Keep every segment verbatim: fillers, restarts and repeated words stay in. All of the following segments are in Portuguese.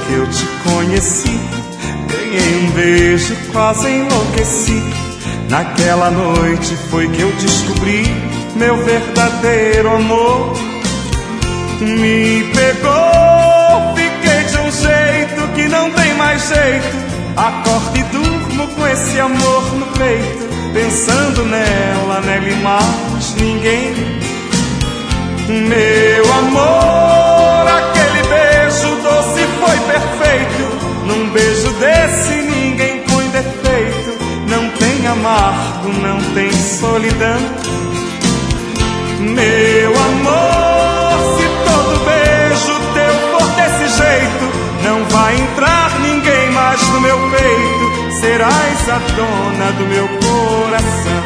que eu te conheci. Ganhei um beijo, quase enlouqueci. Naquela noite foi que eu descobri meu verdadeiro amor. Me pegou, fiquei de um jeito que não tem mais jeito. Acordo e durmo com esse amor no peito, pensando nela, nela e mais ninguém. Meu amor, aquele beijo doce foi perfeito. Num beijo desse ninguém põe defeito. Não tem amargo, não tem solidão. Meu amor, se todo beijo teu for desse jeito, não vai entrar ninguém mais no meu peito. Serás a dona do meu coração.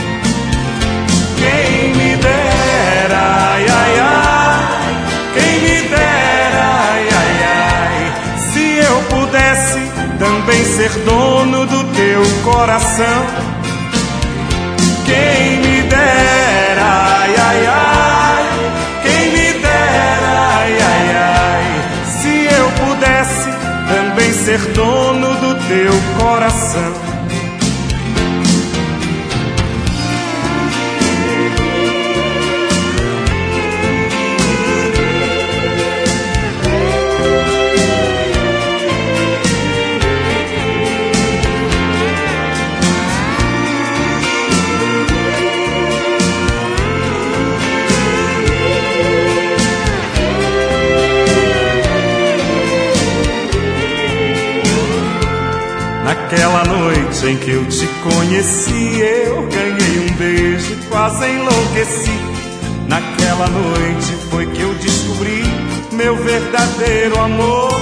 Quem me dera, ai, ai, ai, quem me dera, ai, ai, ai, se eu pudesse também ser dono do teu coração. Quem me dera, ai, ai, ai, quem me dera, ai, ai, ai, se eu pudesse também ser dono do teu coração. Naquela noite em que eu te conheci, eu ganhei um beijo, quase enlouqueci. Naquela noite foi que eu descobri meu verdadeiro amor.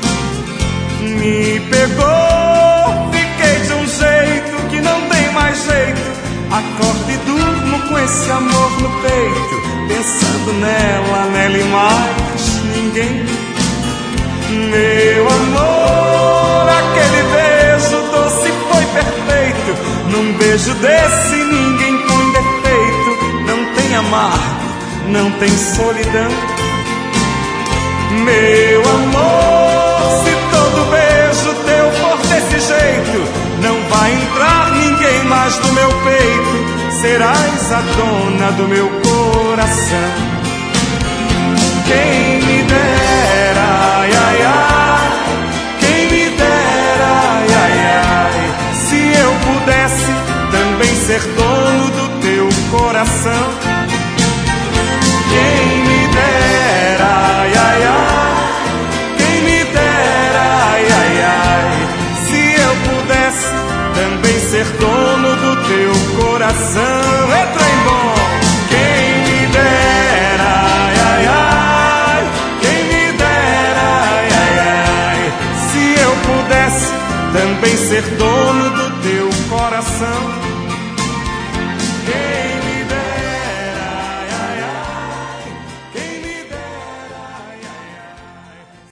Me pegou, fiquei de um jeito que não tem mais jeito. Acordo e durmo com esse amor no peito, pensando nela, nela e mais ninguém. Meu amor, aquele beijo doce foi perfeito. Num beijo desse ninguém põe defeito. Não tem amargo, não tem solidão. Meu amor, se todo beijo teu for desse jeito, não vai entrar ninguém mais no meu peito. Serás a dona do meu coração. Quem me dera, ai, ai, ai, quem me dera, ai, ai, ai, se eu pudesse também ser dono do teu coração. Quem me dera, ai, ai, ai, quem me dera, ai, ai, ai, se eu pudesse também ser dono do teu coração. Entra em bom. Quem me dera, ai, ai, ai, quem me dera, ai, ai, ai, se eu pudesse também ser dono do teu coração.